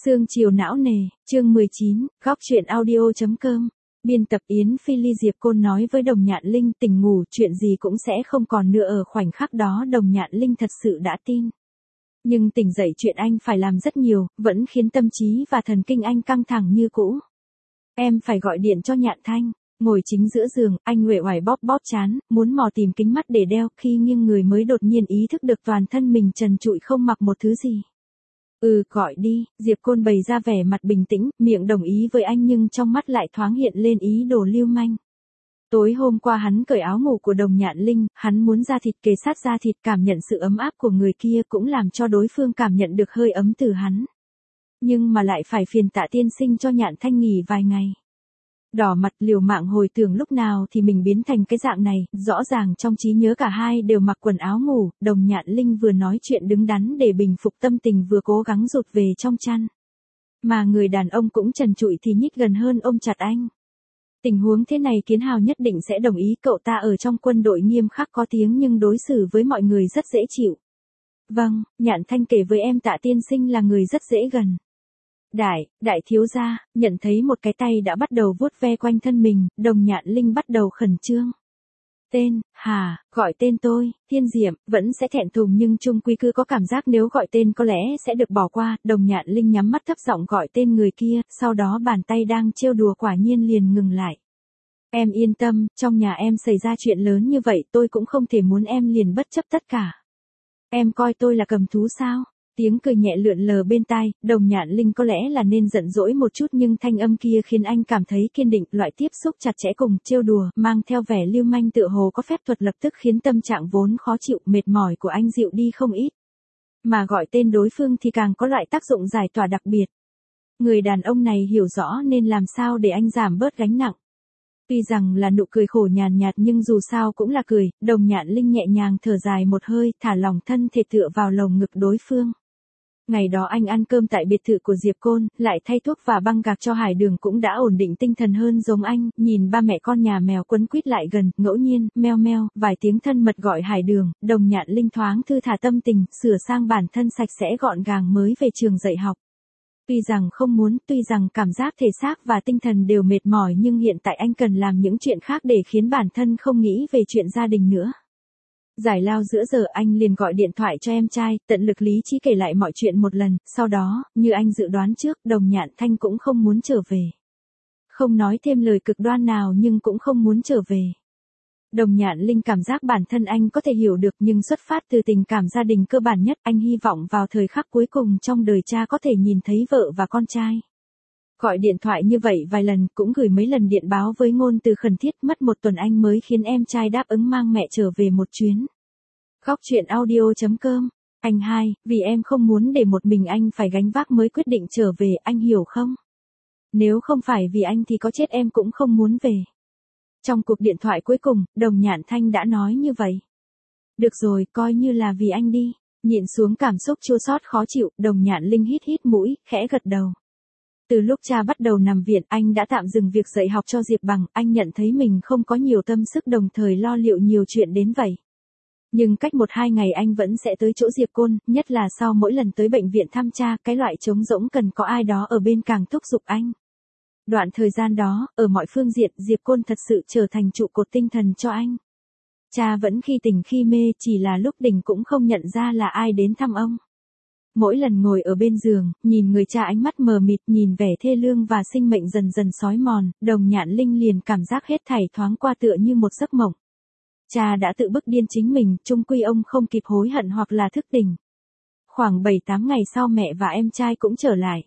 Sương chiều não nề, chương 19, góc truyện audio.com. Biên tập Yến Phi Ly. Diệp Côn nói với Đồng Nhạn Linh tỉnh ngủ, chuyện gì cũng sẽ không còn nữa. Ở khoảnh khắc đó Đồng Nhạn Linh thật sự đã tin. Nhưng tỉnh dậy chuyện anh phải làm rất nhiều, vẫn khiến tâm trí và thần kinh anh căng thẳng như cũ. Em phải gọi điện cho Nhạn Thanh. Ngồi chính giữa giường, anh uể oải bóp bóp trán, muốn mò tìm kính mắt để đeo, khi nghiêng người mới đột nhiên ý thức được toàn thân mình trần trụi không mặc một thứ gì. Gọi đi, Diệp Côn bày ra vẻ mặt bình tĩnh, miệng đồng ý với anh nhưng trong mắt lại thoáng hiện lên ý đồ lưu manh. Tối hôm qua hắn cởi áo ngủ của Đồng Nhạn Linh, hắn muốn da thịt kề sát da thịt, cảm nhận sự ấm áp của người kia, cũng làm cho đối phương cảm nhận được hơi ấm từ hắn. Nhưng mà lại phải phiền Tạ tiên sinh cho Nhạn Thanh nghỉ vài ngày. Đỏ mặt liều mạng hồi tưởng lúc nào thì mình biến thành cái dạng này, rõ ràng trong trí nhớ cả hai đều mặc quần áo ngủ. Đồng Nhạn Linh vừa nói chuyện đứng đắn để bình phục tâm tình, vừa cố gắng rụt về trong chăn. Mà người đàn ông cũng trần trụi thì nhích gần hơn ôm chặt anh. Tình huống thế này Kiến Hào nhất định sẽ đồng ý, cậu ta ở trong quân đội nghiêm khắc có tiếng nhưng đối xử với mọi người rất dễ chịu. Vâng, Nhạn Thanh kể với em Tạ tiên sinh là người rất dễ gần. Đại thiếu gia, nhận thấy một cái tay đã bắt đầu vuốt ve quanh thân mình, Đồng Nhạn Linh bắt đầu khẩn trương. Tên, gọi tên tôi, Thiên Diệm, vẫn sẽ thẹn thùng nhưng chung quy cứ có cảm giác nếu gọi tên có lẽ sẽ được bỏ qua. Đồng Nhạn Linh nhắm mắt thấp giọng gọi tên người kia, sau đó bàn tay đang trêu đùa quả nhiên liền ngừng lại. Em yên tâm, trong nhà em xảy ra chuyện lớn như vậy tôi cũng không thể muốn em liền bất chấp tất cả. Em coi tôi là cầm thú sao? Tiếng cười nhẹ lượn lờ bên tai, Đồng Nhạn Linh có lẽ là nên giận dỗi một chút nhưng thanh âm kia khiến anh cảm thấy kiên định, loại tiếp xúc chặt chẽ cùng trêu đùa, mang theo vẻ lưu manh tựa hồ có phép thuật lập tức khiến tâm trạng vốn khó chịu, mệt mỏi của anh dịu đi không ít. Mà gọi tên đối phương thì càng có loại tác dụng giải tỏa đặc biệt. Người đàn ông này hiểu rõ nên làm sao để anh giảm bớt gánh nặng. Tuy rằng là nụ cười khổ nhàn nhạt nhưng dù sao cũng là cười. Đồng Nhạn Linh nhẹ nhàng thở dài một hơi, thả lỏng thân thể tựa vào lồng ngực đối phương. Ngày đó anh ăn cơm tại biệt thự của Diệp Côn, lại thay thuốc và băng gạc cho Hải Đường cũng đã ổn định tinh thần hơn giống anh, nhìn ba mẹ con nhà mèo quấn quýt lại gần, ngẫu nhiên, meo meo, vài tiếng thân mật gọi Hải Đường, Đồng Nhạn Linh thoáng thư thả tâm tình, sửa sang bản thân sạch sẽ gọn gàng mới về trường dạy học. Tuy rằng không muốn, tuy rằng cảm giác thể xác và tinh thần đều mệt mỏi nhưng hiện tại anh cần làm những chuyện khác để khiến bản thân không nghĩ về chuyện gia đình nữa. Giải lao giữa giờ anh liền gọi điện thoại cho em trai, tận lực lý trí kể lại mọi chuyện một lần, sau đó, như anh dự đoán trước, Đồng Nhạn Thanh cũng không muốn trở về. Không nói thêm lời cực đoan nào nhưng cũng không muốn trở về. Đồng Nhạn Linh cảm giác bản thân anh có thể hiểu được nhưng xuất phát từ tình cảm gia đình cơ bản nhất, anh hy vọng vào thời khắc cuối cùng trong đời cha có thể nhìn thấy vợ và con trai. Gọi điện thoại như vậy vài lần, cũng gửi mấy lần điện báo với ngôn từ khẩn thiết, mất một tuần anh mới khiến em trai đáp ứng mang mẹ trở về một chuyến. Góc truyện audio.com. Anh hai, vì em không muốn để một mình anh phải gánh vác mới quyết định trở về, anh hiểu không? Nếu không phải vì anh thì có chết em cũng không muốn về. Trong cuộc điện thoại cuối cùng, Đồng Nhạn Thanh đã nói như vậy. Được rồi, coi như là vì anh đi. Nhịn xuống cảm xúc chua xót khó chịu, Đồng Nhạn Linh hít hít mũi, khẽ gật đầu. Từ lúc cha bắt đầu nằm viện, anh đã tạm dừng việc dạy học cho Diệp Bằng, anh nhận thấy mình không có nhiều tâm sức đồng thời lo liệu nhiều chuyện đến vậy. Nhưng cách 1-2 ngày anh vẫn sẽ tới chỗ Diệp Côn, nhất là sau mỗi lần tới bệnh viện thăm cha, cái loại trống rỗng cần có ai đó ở bên càng thúc giục anh. Đoạn thời gian đó, ở mọi phương diện, Diệp Côn thật sự trở thành trụ cột tinh thần cho anh. Cha vẫn khi tỉnh khi mê, chỉ là lúc tỉnh cũng không nhận ra là ai đến thăm ông. Mỗi lần ngồi ở bên giường, nhìn người cha ánh mắt mờ mịt, nhìn vẻ thê lương và sinh mệnh dần dần xói mòn, Đồng Nhạn Linh liền cảm giác hết thảy thoáng qua tựa như một giấc mộng. Cha đã tự bức điên chính mình, chung quy ông không kịp hối hận hoặc là thức tỉnh. Khoảng 7-8 ngày sau mẹ và em trai cũng trở lại.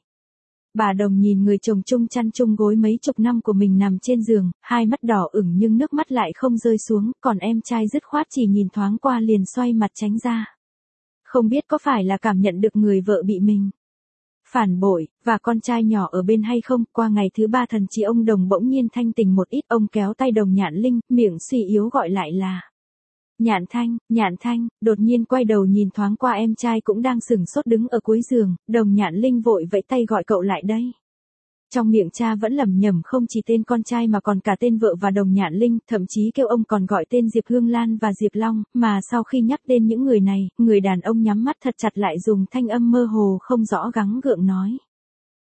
Bà Đồng nhìn người chồng chung chăn chung gối mấy chục năm của mình nằm trên giường, hai mắt đỏ ửng nhưng nước mắt lại không rơi xuống, còn em trai dứt khoát chỉ nhìn thoáng qua liền xoay mặt tránh ra. Không biết có phải là cảm nhận được người vợ bị mình phản bội, và con trai nhỏ ở bên hay không. Qua ngày thứ 3 thần trí ông Đồng bỗng nhiên thanh tỉnh một ít, ông kéo tay Đồng Nhạn Linh, miệng suy yếu gọi lại là Nhạn Thanh, đột nhiên quay đầu nhìn thoáng qua em trai cũng đang sửng sốt đứng ở cuối giường, Đồng Nhạn Linh vội vẫy tay gọi cậu lại đây. Trong miệng cha vẫn lẩm nhẩm không chỉ tên con trai mà còn cả tên vợ và Đồng Nhạn Linh, thậm chí kêu ông còn gọi tên Diệp Hương Lan và Diệp Long, mà sau khi nhắc tên những người này, người đàn ông nhắm mắt thật chặt lại dùng thanh âm mơ hồ không rõ gắng gượng nói.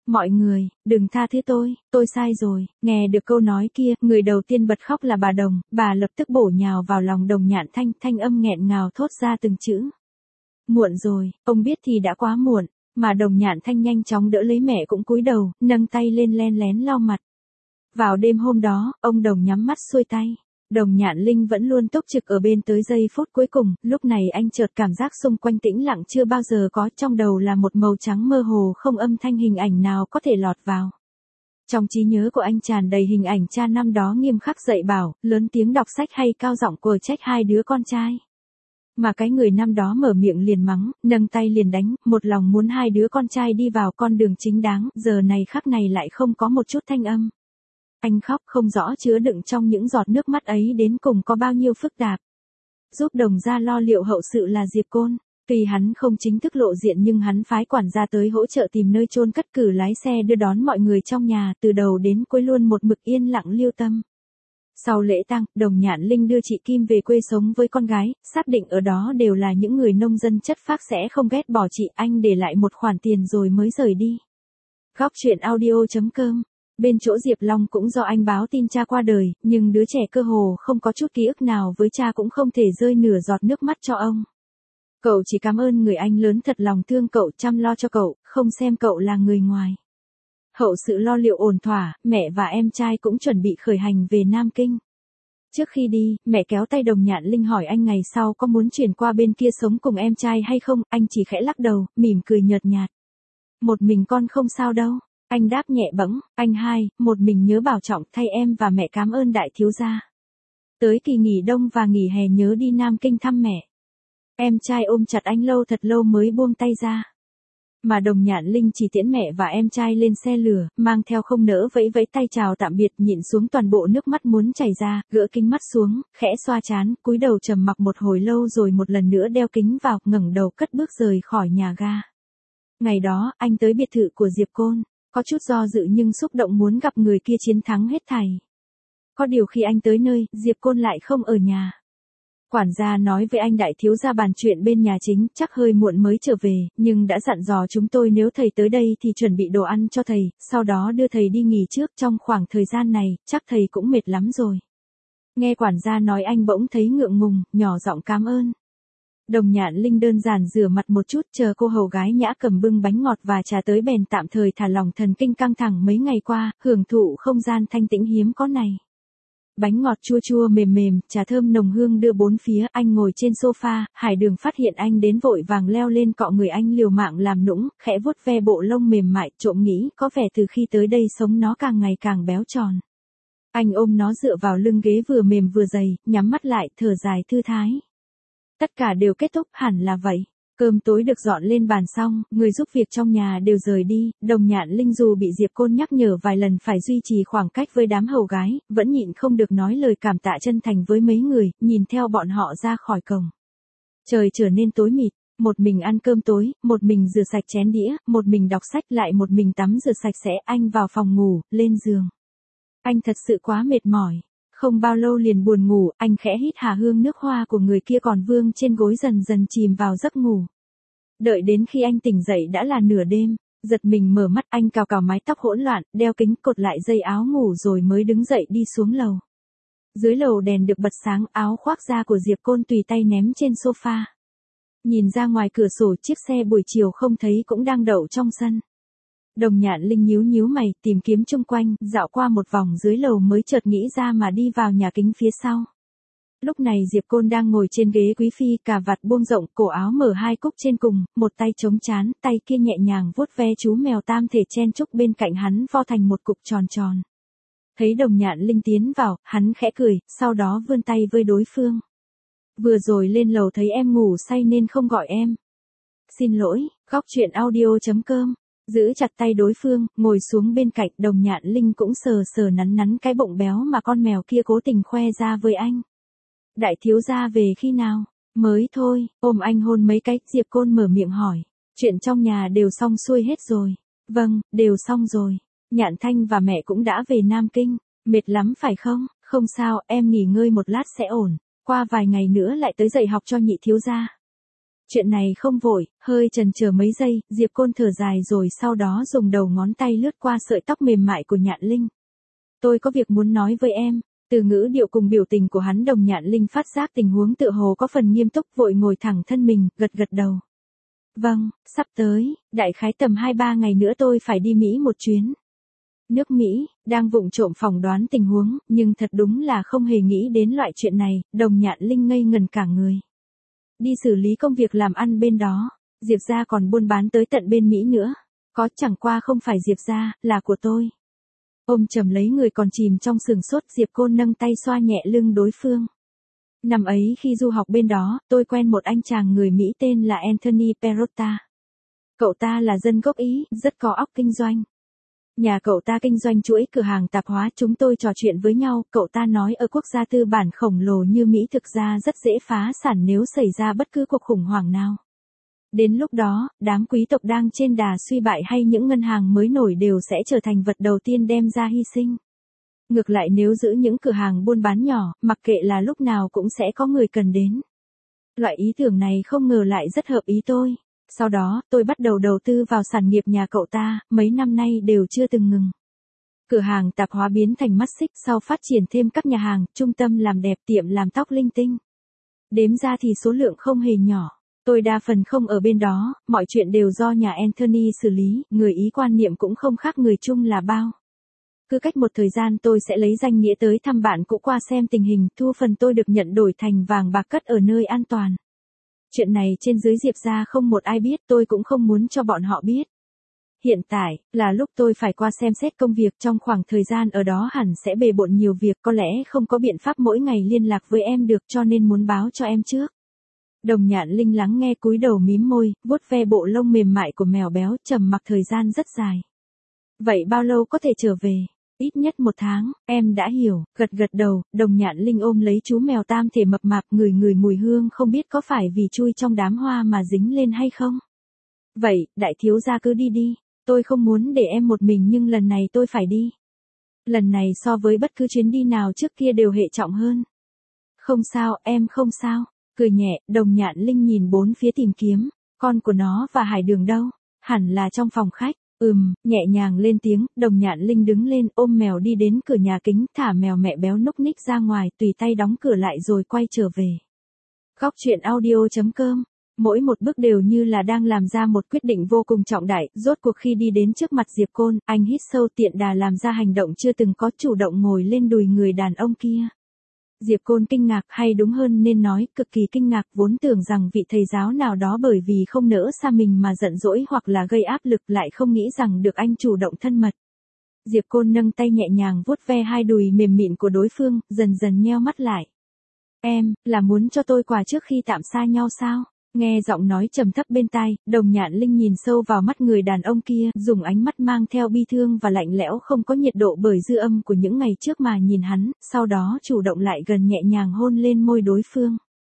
Mọi người, đừng tha thứ tôi sai rồi. Nghe được câu nói kia, người đầu tiên bật khóc là bà Đồng, bà lập tức bổ nhào vào lòng Đồng Nhạn Thanh, thanh âm nghẹn ngào thốt ra từng chữ. Muộn rồi, ông biết thì đã quá muộn, mà Đồng Nhạn Thanh nhanh chóng đỡ lấy mẹ cũng cúi đầu, nâng tay lên len lén lau mặt. Vào đêm hôm đó, ông Đồng nhắm mắt xuôi tay. Đồng Nhạn Linh vẫn luôn túc trực ở bên tới giây phút cuối cùng, lúc này anh chợt cảm giác xung quanh tĩnh lặng chưa bao giờ có, trong đầu là một màu trắng mơ hồ không âm thanh hình ảnh nào có thể lọt vào. Trong trí nhớ của anh tràn đầy hình ảnh cha năm đó nghiêm khắc dạy bảo, lớn tiếng đọc sách hay cao giọng quở trách hai đứa con trai. Mà cái người năm đó mở miệng liền mắng, nâng tay liền đánh, một lòng muốn hai đứa con trai đi vào con đường chính đáng, giờ này khắc này lại không có một chút thanh âm. Anh khóc không rõ chứa đựng trong những giọt nước mắt ấy đến cùng có bao nhiêu phức tạp. Giúp Đồng gia lo liệu hậu sự là Diệp Côn. Tuy hắn không chính thức lộ diện nhưng hắn phái quản gia tới hỗ trợ tìm nơi chôn cất, cử lái xe đưa đón mọi người trong nhà, từ đầu đến cuối luôn một mực yên lặng lưu tâm. Sau lễ tang, Đồng Nhạn Linh đưa chị Kim về quê sống với con gái, xác định ở đó đều là những người nông dân chất phác sẽ không ghét bỏ chị, anh để lại một khoản tiền rồi mới rời đi. Góc truyện audio.com. Bên chỗ Diệp Long cũng do anh báo tin cha qua đời, nhưng đứa trẻ cơ hồ không có chút ký ức nào với cha cũng không thể rơi nửa giọt nước mắt cho ông. Cậu chỉ cảm ơn người anh lớn thật lòng thương cậu, chăm lo cho cậu, không xem cậu là người ngoài. Hậu sự lo liệu ổn thỏa, mẹ và em trai cũng chuẩn bị khởi hành về Nam Kinh. Trước khi đi, mẹ kéo tay Đồng Nhạn Linh hỏi anh ngày sau có muốn chuyển qua bên kia sống cùng em trai hay không, anh chỉ khẽ lắc đầu, mỉm cười nhợt nhạt. Một mình con không sao đâu. Anh đáp nhẹ bẫng, anh hai, một mình nhớ bảo trọng thay em và mẹ cảm ơn đại thiếu gia. Tới kỳ nghỉ đông và nghỉ hè nhớ đi Nam Kinh thăm mẹ. Em trai ôm chặt anh lâu thật lâu mới buông tay ra. Mà Đồng Nhạn Linh chỉ tiễn mẹ và em trai lên xe lửa, mang theo không nỡ vẫy vẫy tay chào tạm biệt, nhịn xuống toàn bộ nước mắt muốn chảy ra, gỡ kính mắt xuống, khẽ xoa trán, cúi đầu trầm mặc một hồi lâu rồi một lần nữa đeo kính vào, ngẩng đầu cất bước rời khỏi nhà ga. Ngày đó, anh tới biệt thự của Diệp Côn. Có chút do dự nhưng xúc động muốn gặp người kia chiến thắng hết thảy. Có điều khi anh tới nơi, Diệp Côn lại không ở nhà. Quản gia nói với anh đại thiếu gia bàn chuyện bên nhà chính, chắc hơi muộn mới trở về, nhưng đã dặn dò chúng tôi nếu thầy tới đây thì chuẩn bị đồ ăn cho thầy, sau đó đưa thầy đi nghỉ trước, trong khoảng thời gian này, chắc thầy cũng mệt lắm rồi. Nghe quản gia nói anh bỗng thấy ngượng ngùng, nhỏ giọng cảm ơn. Đồng Nhạn Linh đơn giản rửa mặt một chút, chờ cô hầu gái nhã cầm bưng bánh ngọt và trà tới bèn tạm thời thả lỏng thần kinh căng thẳng mấy ngày qua, hưởng thụ không gian thanh tĩnh hiếm có này. Bánh ngọt chua chua mềm mềm, trà thơm nồng hương đưa bốn phía, anh ngồi trên sofa, Hải Đường phát hiện anh đến vội vàng leo lên cọ người anh liều mạng làm nũng, khẽ vuốt ve bộ lông mềm mại, trộm nghĩ có vẻ từ khi tới đây sống nó càng ngày càng béo tròn. Anh ôm nó dựa vào lưng ghế vừa mềm vừa dày, nhắm mắt lại, thở dài thư thái. Tất cả đều kết thúc, hẳn là vậy. Cơm tối được dọn lên bàn xong, người giúp việc trong nhà đều rời đi, Đồng Nhạn Linh dù bị Diệp Côn nhắc nhở vài lần phải duy trì khoảng cách với đám hầu gái, vẫn nhịn không được nói lời cảm tạ chân thành với mấy người, nhìn theo bọn họ ra khỏi cổng. Trời trở nên tối mịt, một mình ăn cơm tối, một mình rửa sạch chén đĩa, một mình đọc sách lại một mình tắm rửa sạch sẽ, anh vào phòng ngủ, lên giường. Anh thật sự quá mệt mỏi. Không bao lâu liền buồn ngủ, anh khẽ hít hà hương nước hoa của người kia còn vương trên gối dần dần chìm vào giấc ngủ. Đợi đến khi anh tỉnh dậy đã là nửa đêm, giật mình mở mắt anh cào cào mái tóc hỗn loạn, đeo kính cột lại dây áo ngủ rồi mới đứng dậy đi xuống lầu. Dưới lầu đèn được bật sáng, áo khoác da của Diệp Côn tùy tay ném trên sofa. Nhìn ra ngoài cửa sổ chiếc xe buổi chiều không thấy cũng đang đậu trong sân. Đồng Nhạn Linh nhíu nhíu mày, tìm kiếm chung quanh, dạo qua một vòng dưới lầu mới chợt nghĩ ra mà đi vào nhà kính phía sau. Lúc này Diệp Côn đang ngồi trên ghế quý phi, cà vạt buông rộng, cổ áo mở hai cúc trên cùng, một tay chống trán, tay kia nhẹ nhàng vuốt ve chú mèo tam thể chen chúc bên cạnh hắn vo thành một cục tròn tròn. Thấy Đồng Nhạn Linh tiến vào, hắn khẽ cười, sau đó vươn tay với đối phương. Vừa rồi lên lầu thấy em ngủ say nên không gọi em. Xin lỗi, góc truyện audio.com. Giữ chặt tay đối phương, ngồi xuống bên cạnh, Đồng Nhạn Linh cũng sờ sờ nắn nắn cái bụng béo mà con mèo kia cố tình khoe ra với anh. Đại thiếu gia về khi nào? Mới thôi, ôm anh hôn mấy cái, Diệp Côn mở miệng hỏi. Chuyện trong nhà đều xong xuôi hết rồi. Vâng, đều xong rồi. Nhạn Thanh và mẹ cũng đã về Nam Kinh. Mệt lắm phải không? Không sao, em nghỉ ngơi một lát sẽ ổn. Qua vài ngày nữa lại tới dạy học cho nhị thiếu gia. Chuyện này không vội, hơi chần chờ mấy giây, Diệp Côn thở dài rồi sau đó dùng đầu ngón tay lướt qua sợi tóc mềm mại của Nhạn Linh. Tôi có việc muốn nói với em. Từ ngữ điệu cùng biểu tình của hắn Đồng Nhạn Linh phát giác tình huống tựa hồ có phần nghiêm túc, vội ngồi thẳng thân mình, gật gật đầu. Vâng, sắp tới, đại khái tầm 2-3 ngày nữa tôi phải đi Mỹ một chuyến. Nước Mỹ, đang vụng trộm phỏng đoán tình huống, nhưng thật đúng là không hề nghĩ đến loại chuyện này, Đồng Nhạn Linh ngây ngần cả người. Đi xử lý công việc làm ăn bên đó, Diệp gia còn buôn bán tới tận bên Mỹ nữa. Có, chẳng qua không phải Diệp gia, là của tôi. Ôm chầm lấy người còn chìm trong sừng sốt, Diệp Côn nâng tay xoa nhẹ lưng đối phương. Năm ấy khi du học bên đó, tôi quen một anh chàng người Mỹ tên là Anthony Perrotta. Cậu ta là dân gốc Ý, rất có óc kinh doanh. Nhà cậu ta kinh doanh chuỗi cửa hàng tạp hóa, chúng tôi trò chuyện với nhau, cậu ta nói ở quốc gia tư bản khổng lồ như Mỹ thực ra rất dễ phá sản nếu xảy ra bất cứ cuộc khủng hoảng nào. Đến lúc đó, đám quý tộc đang trên đà suy bại hay những ngân hàng mới nổi đều sẽ trở thành vật đầu tiên đem ra hy sinh. Ngược lại nếu giữ những cửa hàng buôn bán nhỏ, mặc kệ là lúc nào cũng sẽ có người cần đến. Loại ý tưởng này không ngờ lại rất hợp ý tôi. Sau đó, tôi bắt đầu đầu tư vào sản nghiệp nhà cậu ta, mấy năm nay đều chưa từng ngừng. Cửa hàng tạp hóa biến thành mắt xích, sau phát triển thêm các nhà hàng, trung tâm làm đẹp, tiệm làm tóc linh tinh. Đếm ra thì số lượng không hề nhỏ. Tôi đa phần không ở bên đó, mọi chuyện đều do nhà Anthony xử lý, người Ý quan niệm cũng không khác người Trung là bao. Cứ cách một thời gian tôi sẽ lấy danh nghĩa tới thăm bạn cũ qua xem tình hình, thu phần tôi được nhận đổi thành vàng bạc cất ở nơi an toàn. Chuyện này trên dưới Diệp gia không một ai biết, tôi cũng không muốn cho bọn họ biết. Hiện tại, là lúc tôi phải qua xem xét công việc, trong khoảng thời gian ở đó hẳn sẽ bề bộn nhiều việc, có lẽ không có biện pháp mỗi ngày liên lạc với em được cho nên muốn báo cho em trước. Đồng Nhạn Linh lắng nghe cúi đầu mím môi, vuốt ve bộ lông mềm mại của mèo béo, trầm mặc thời gian rất dài. Vậy bao lâu có thể trở về? Ít nhất 1 tháng, em đã hiểu, gật gật đầu, Đồng Nhạn Linh ôm lấy chú mèo tam thể mập mạp, ngửi mùi hương không biết có phải vì chui trong đám hoa mà dính lên hay không. Vậy, đại thiếu gia cứ đi đi, tôi không muốn để em một mình nhưng lần này tôi phải đi. Lần này so với bất cứ chuyến đi nào trước kia đều hệ trọng hơn. Không sao, em không sao, cười nhẹ, Đồng Nhạn Linh nhìn bốn phía tìm kiếm, con của nó và Hải Đường đâu, hẳn là trong phòng khách. Nhẹ nhàng lên tiếng, Đồng Nhạn Linh đứng lên ôm mèo đi đến cửa nhà kính, thả mèo mẹ béo núc ních ra ngoài, tùy tay đóng cửa lại rồi quay trở về. Góc truyện audio.com. Mỗi một bước đều như là đang làm ra một quyết định vô cùng trọng đại, rốt cuộc khi đi đến trước mặt Diệp Côn, anh hít sâu tiện đà làm ra hành động chưa từng có, chủ động ngồi lên đùi người đàn ông kia. Diệp Côn kinh ngạc, hay đúng hơn nên nói, cực kỳ kinh ngạc, vốn tưởng rằng vị thầy giáo nào đó bởi vì không nỡ xa mình mà giận dỗi hoặc là gây áp lực, lại không nghĩ rằng được anh chủ động thân mật. Diệp Côn nâng tay nhẹ nhàng vuốt ve hai đùi mềm mịn của đối phương, dần dần nheo mắt lại. Em, là muốn cho tôi quà trước khi tạm xa nhau sao? Nghe giọng nói trầm thấp bên tai, Đồng Nhạn Linh nhìn sâu vào mắt người đàn ông kia, dùng ánh mắt mang theo bi thương và lạnh lẽo không có nhiệt độ bởi dư âm của những ngày trước mà nhìn hắn, sau đó chủ động lại gần nhẹ nhàng hôn lên môi đối phương.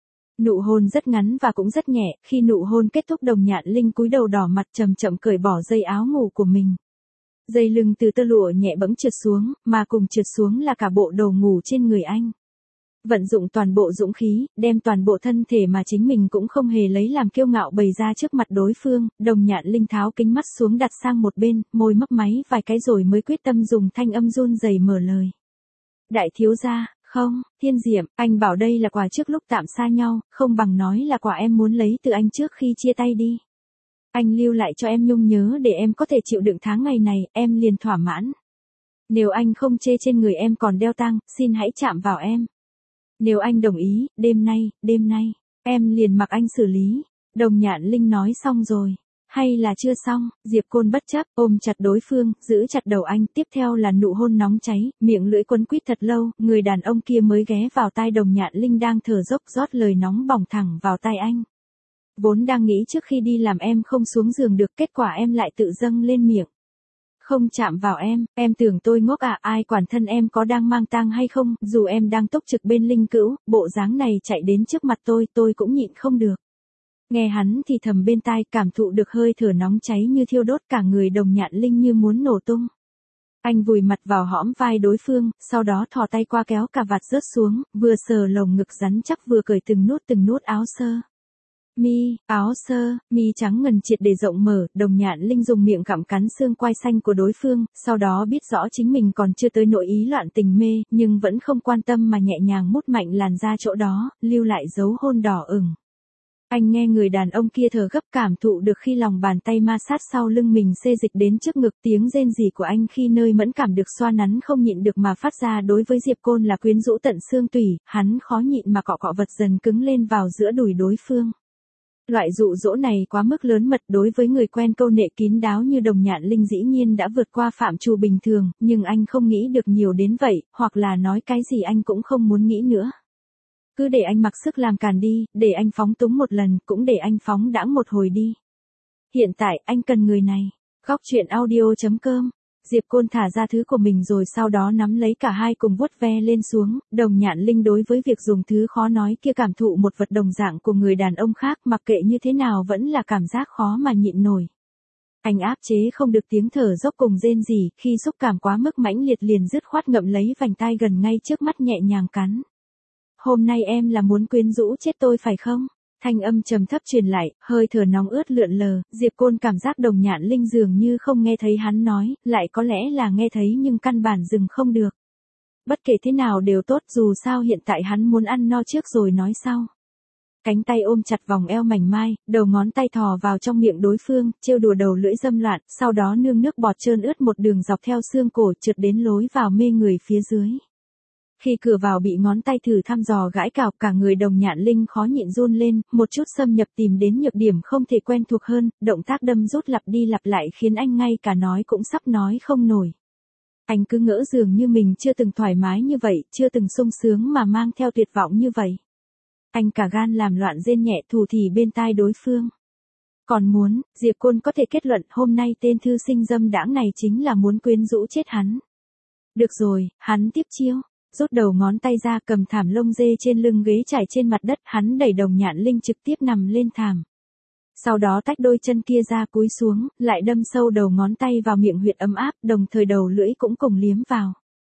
Nụ hôn rất ngắn và cũng rất nhẹ, khi nụ hôn kết thúc Đồng Nhạn Linh cúi đầu đỏ mặt chậm chậm cởi bỏ dây áo ngủ của mình. Dây lưng từ tơ lụa nhẹ bẫng trượt xuống, mà cùng trượt xuống là cả bộ đồ ngủ trên người anh. Vận dụng toàn bộ dũng khí, đem toàn bộ thân thể mà chính mình cũng không hề lấy làm kiêu ngạo bày ra trước mặt đối phương, Đồng Nhạn Linh tháo kính mắt xuống đặt sang một bên, môi mấp máy vài cái rồi mới quyết tâm dùng thanh âm run rẩy mở lời. Đại thiếu gia, không, Thiên Diệm, anh bảo đây là quà trước lúc tạm xa nhau, không bằng nói là quà em muốn lấy từ anh trước khi chia tay đi. Anh lưu lại cho em nhung nhớ để em có thể chịu đựng tháng ngày này, em liền thỏa mãn. Nếu anh không chê trên người em còn đeo tang, xin hãy chạm vào em. Nếu anh đồng ý, đêm nay, em liền mặc anh xử lý. Đồng Nhạn Linh nói xong rồi. Hay là chưa xong, Diệp Côn bất chấp, ôm chặt đối phương, giữ chặt đầu anh, tiếp theo là nụ hôn nóng cháy, miệng lưỡi quấn quýt thật lâu, người đàn ông kia mới ghé vào tai Đồng Nhạn Linh đang thở dốc rót lời nóng bỏng thẳng vào tai anh. Vốn đang nghĩ trước khi đi làm em không xuống giường được, kết quả em lại tự dâng lên miệng. Không chạm vào em tưởng tôi ngốc à, ai quản thân em có đang mang tang hay không, dù em đang túc trực bên linh cữu, bộ dáng này chạy đến trước mặt tôi cũng nhịn không được. Nghe hắn thì thầm bên tai, cảm thụ được hơi thở nóng cháy như thiêu đốt cả người Đồng Nhạn Linh như muốn nổ tung. Anh vùi mặt vào hõm vai đối phương, sau đó thò tay qua kéo cà vạt rớt xuống, vừa sờ lồng ngực rắn chắc vừa cởi từng nút áo sơ. Mi, áo sơ, mi trắng ngần triệt để rộng mở, Đồng Nhạn Linh dùng miệng gặm cắn xương quai xanh của đối phương, sau đó biết rõ chính mình còn chưa tới nỗi ý loạn tình mê, nhưng vẫn không quan tâm mà nhẹ nhàng mút mạnh làn da chỗ đó, lưu lại dấu hôn đỏ ửng. Anh nghe người đàn ông kia thở gấp, cảm thụ được khi lòng bàn tay ma sát sau lưng mình xê dịch đến trước ngực, tiếng rên rỉ của anh khi nơi mẫn cảm được xoa nắn không nhịn được mà phát ra đối với Diệp Côn là quyến rũ tận xương tủy, hắn khó nhịn mà cọ cọ vật dần cứng lên vào giữa đùi đối phương. Loại dụ dỗ này quá mức lớn mật, đối với người quen câu nệ kín đáo như Đồng Nhạn Linh dĩ nhiên đã vượt qua phạm trù bình thường, nhưng anh không nghĩ được nhiều đến vậy, hoặc là nói cái gì anh cũng không muốn nghĩ nữa. Cứ để anh mặc sức làm càn đi, để anh phóng túng một lần, cũng để anh phóng đãng một hồi đi. Hiện tại, anh cần người này. Góc truyện audio.com. Diệp Côn thả ra thứ của mình rồi sau đó nắm lấy cả hai cùng vuốt ve lên xuống, Đồng Nhạn Linh đối với việc dùng thứ khó nói kia cảm thụ một vật đồng dạng của người đàn ông khác, mặc kệ như thế nào vẫn là cảm giác khó mà nhịn nổi. Anh áp chế không được tiếng thở dốc cùng rên rỉ, khi xúc cảm quá mức mãnh liệt liền dứt khoát ngậm lấy vành tai gần ngay trước mắt nhẹ nhàng cắn. Hôm nay em là muốn quyến rũ chết tôi phải không? Thanh âm trầm thấp truyền lại, hơi thở nóng ướt lượn lờ, Diệp Côn cảm giác Đồng Nhạn Linh dường như không nghe thấy hắn nói, lại có lẽ là nghe thấy nhưng căn bản dừng không được. Bất kể thế nào đều tốt, dù sao hiện tại hắn muốn ăn no trước rồi nói sau. Cánh tay ôm chặt vòng eo mảnh mai, đầu ngón tay thò vào trong miệng đối phương, trêu đùa đầu lưỡi dâm loạn, sau đó nương nước bọt trơn ướt một đường dọc theo xương cổ trượt đến lối vào mê người phía dưới. Khi cửa vào bị ngón tay thử thăm dò gãi cào, cả người Đồng Nhạn Linh khó nhịn run lên, một chút xâm nhập tìm đến nhược điểm không thể quen thuộc hơn, động tác đâm rút lặp đi lặp lại khiến anh ngay cả nói cũng sắp nói không nổi. Anh cứ ngỡ dường như mình chưa từng thoải mái như vậy, chưa từng sung sướng mà mang theo tuyệt vọng như vậy. Anh cả gan làm loạn rên nhẹ thủ thỉ bên tai đối phương. Còn muốn, Diệp Côn có thể kết luận hôm nay tên thư sinh dâm đãng này chính là muốn quyến rũ chết hắn. Được rồi, hắn tiếp chiêu. Rút đầu ngón tay ra cầm thảm lông dê trên lưng ghế trải trên mặt đất, hắn đẩy Đồng Nhạn Linh trực tiếp nằm lên thảm. Sau đó tách đôi chân kia ra cúi xuống, lại đâm sâu đầu ngón tay vào miệng huyệt ấm áp, đồng thời đầu lưỡi cũng cùng liếm vào.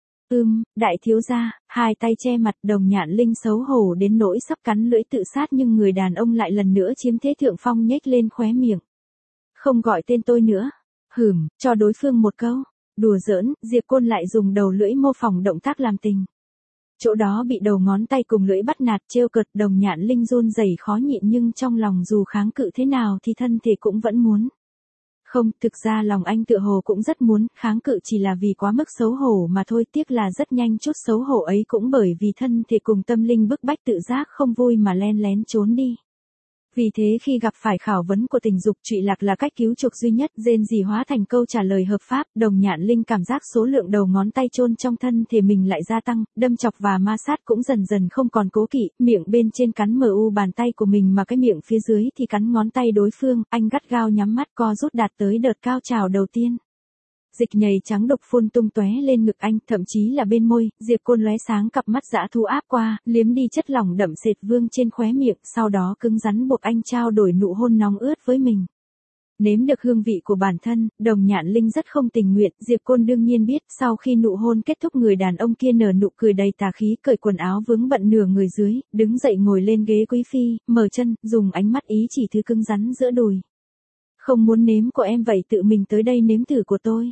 Đại thiếu gia, hai tay che mặt, Đồng Nhạn Linh xấu hổ đến nỗi sắp cắn lưỡi tự sát nhưng người đàn ông lại lần nữa chiếm thế thượng phong nhếch lên khóe miệng. Không gọi tên tôi nữa. Cho đối phương một câu. Đùa giỡn, Diệp Côn lại dùng đầu lưỡi mô phỏng động tác làm tình. Chỗ đó bị đầu ngón tay cùng lưỡi bắt nạt trêu cợt, Đồng Nhạn Linh run rẩy khó nhịn nhưng trong lòng dù kháng cự thế nào thì thân thể cũng vẫn muốn. Không, thực ra lòng anh tựa hồ cũng rất muốn, kháng cự chỉ là vì quá mức xấu hổ mà thôi, tiếc là rất nhanh chút xấu hổ ấy cũng bởi vì thân thể cùng tâm linh bức bách tự giác không vui mà len lén trốn đi. Vì thế khi gặp phải khảo vấn của tình dục, trụy lạc là cách cứu chuộc duy nhất, rên rỉ hóa thành câu trả lời hợp pháp, Đồng Nhạn Linh cảm giác số lượng đầu ngón tay chôn trong thân thể mình lại gia tăng, đâm chọc và ma sát cũng dần dần không còn cố kỵ, miệng bên trên cắn mờ u bàn tay của mình mà cái miệng phía dưới thì cắn ngón tay đối phương, anh gắt gao nhắm mắt co rút đạt tới đợt cao trào đầu tiên. Dịch nhầy trắng đục phun tung tóe lên ngực anh, thậm chí là bên môi, Diệp Côn lóe sáng cặp mắt dã thú áp qua, liếm đi chất lỏng đậm sệt vương trên khóe miệng, sau đó cứng rắn buộc anh trao đổi nụ hôn nóng ướt với mình. Nếm được hương vị của bản thân, Đồng Nhạn Linh rất không tình nguyện, Diệp Côn đương nhiên biết, sau khi nụ hôn kết thúc người đàn ông kia nở nụ cười đầy tà khí, cởi quần áo vướng bận nửa người dưới, đứng dậy ngồi lên ghế quý phi, mở chân, dùng ánh mắt ý chỉ thứ cứng rắn giữa đùi. Không muốn nếm của em vậy tự mình tới đây nếm thử của tôi.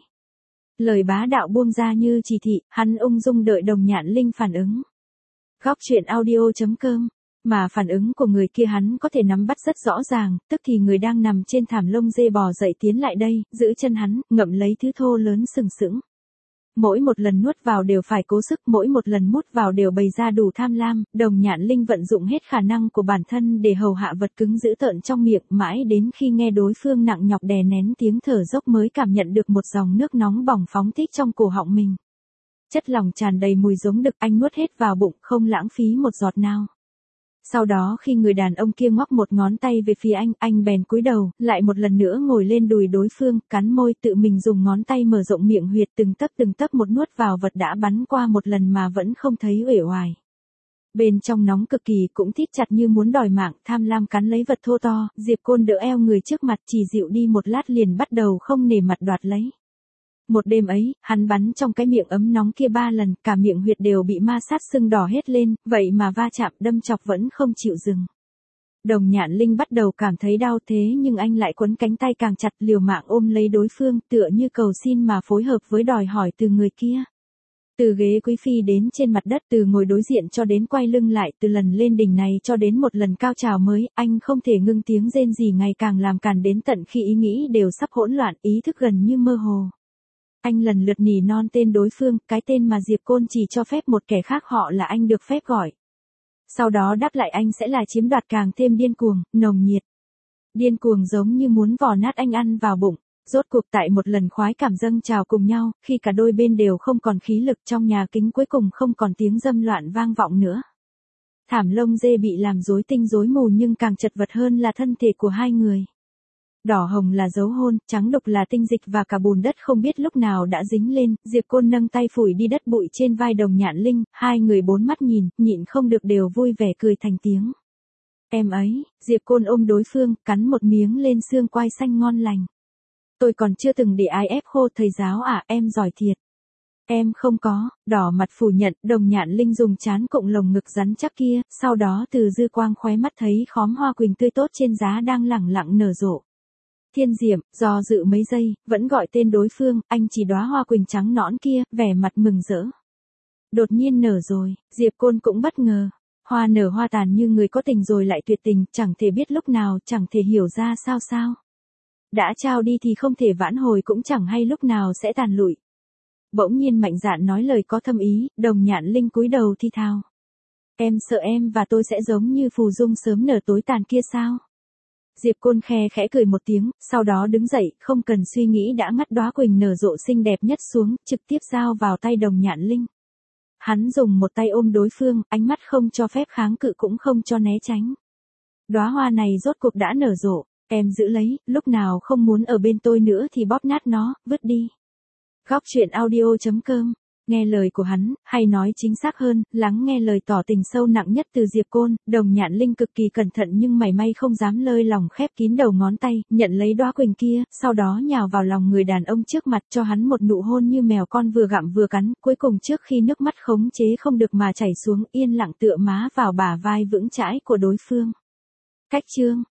Lời bá đạo buông ra như chỉ thị, hắn ung dung đợi Đồng Nhạn Linh phản ứng. Góc truyện audio.com. Mà phản ứng của người kia hắn có thể nắm bắt rất rõ ràng, tức thì người đang nằm trên thảm lông dê bò dậy tiến lại đây, giữ chân hắn, ngậm lấy thứ thô lớn sừng sững. Mỗi một lần nuốt vào đều phải cố sức, mỗi một lần mút vào đều bày ra đủ tham lam, Đồng Nhạn Linh vận dụng hết khả năng của bản thân để hầu hạ vật cứng giữ tợn trong miệng, mãi đến khi nghe đối phương nặng nhọc đè nén tiếng thở dốc mới cảm nhận được một dòng nước nóng bỏng phóng thích trong cổ họng mình. Chất lỏng tràn đầy mùi giống đực, anh nuốt hết vào bụng, không lãng phí một giọt nào. Sau đó khi người đàn ông kia ngoắc một ngón tay về phía anh bèn cúi đầu, lại một lần nữa ngồi lên đùi đối phương, cắn môi tự mình dùng ngón tay mở rộng miệng huyệt từng tấc một nuốt vào vật đã bắn qua một lần mà vẫn không thấy uể oải. Bên trong nóng cực kỳ cũng thít chặt như muốn đòi mạng, tham lam cắn lấy vật thô to, Diệp Côn đỡ eo người trước mặt chỉ dịu đi một lát liền bắt đầu không nể mặt đoạt lấy. Một đêm ấy, hắn bắn trong cái miệng ấm nóng kia 3 lần, cả miệng huyệt đều bị ma sát sưng đỏ hết lên, vậy mà va chạm đâm chọc vẫn không chịu dừng. Đồng Nhạn Linh bắt đầu cảm thấy đau thế nhưng anh lại quấn cánh tay càng chặt liều mạng ôm lấy đối phương tựa như cầu xin mà phối hợp với đòi hỏi từ người kia. Từ ghế quý phi đến trên mặt đất, từ ngồi đối diện cho đến quay lưng lại, từ lần lên đỉnh này cho đến một lần cao trào mới, anh không thể ngưng tiếng rên rỉ ngày càng làm càn đến tận khi ý nghĩ đều sắp hỗn loạn, ý thức gần như mơ hồ. Anh lần lượt nỉ non tên đối phương, cái tên mà Diệp Côn chỉ cho phép một kẻ khác họ là anh được phép gọi. Sau đó đáp lại anh sẽ là chiếm đoạt càng thêm điên cuồng, nồng nhiệt. Điên cuồng giống như muốn vò nát anh ăn vào bụng. Rốt cuộc tại một lần khoái cảm dâng trào cùng nhau, khi cả đôi bên đều không còn khí lực trong nhà kính cuối cùng không còn tiếng dâm loạn vang vọng nữa. Thảm lông dê bị làm rối tinh rối mù nhưng càng chật vật hơn là thân thể của hai người. Đỏ hồng là dấu hôn, trắng đục là tinh dịch và cả bùn đất không biết lúc nào đã dính lên, Diệp Côn nâng tay phủi đi đất bụi trên vai Đồng Nhạn Linh, hai người bốn mắt nhìn, nhịn không được đều vui vẻ cười thành tiếng. Em ấy, Diệp Côn ôm đối phương, cắn một miếng lên xương quai xanh ngon lành. Tôi còn chưa từng để ai ép khô thầy giáo à, em giỏi thiệt. Em không có, đỏ mặt phủ nhận, Đồng Nhạn Linh dùng trán cụng lồng ngực rắn chắc kia, sau đó từ dư quang khóe mắt thấy khóm hoa quỳnh tươi tốt trên giá đang lẳng lặng nở rộ. Thiên Diệm, do dự mấy giây, vẫn gọi tên đối phương, anh chỉ đóa hoa quỳnh trắng nõn kia, vẻ mặt mừng rỡ. Đột nhiên nở rồi, Diệp Côn cũng bất ngờ. Hoa nở hoa tàn như người có tình rồi lại tuyệt tình, chẳng thể biết lúc nào, chẳng thể hiểu ra sao. Đã trao đi thì không thể vãn hồi cũng chẳng hay lúc nào sẽ tàn lụi. Bỗng nhiên mạnh dạn nói lời có thâm ý, Đồng Nhạn Linh cúi đầu thi thào. Em sợ em và tôi sẽ giống như phù dung sớm nở tối tàn kia sao? Diệp Côn khe khẽ cười một tiếng, sau đó đứng dậy, không cần suy nghĩ đã ngắt đóa quỳnh nở rộ xinh đẹp nhất xuống, trực tiếp giao vào tay Đồng Nhạn Linh. Hắn dùng một tay ôm đối phương, ánh mắt không cho phép kháng cự cũng không cho né tránh. Đóa hoa này rốt cuộc đã nở rộ, em giữ lấy, lúc nào không muốn ở bên tôi nữa thì bóp nát nó, vứt đi. Góc truyện audio.com. Nghe lời của hắn, hay nói chính xác hơn, lắng nghe lời tỏ tình sâu nặng nhất từ Diệp Côn, Đồng Nhạn Linh cực kỳ cẩn thận nhưng mảy may không dám lơi lòng khép kín đầu ngón tay, nhận lấy đóa quỳnh kia, sau đó nhào vào lòng người đàn ông trước mặt cho hắn một nụ hôn như mèo con vừa gặm vừa cắn, cuối cùng trước khi nước mắt khống chế không được mà chảy xuống, yên lặng tựa má vào bả vai vững chãi của đối phương. Cách chương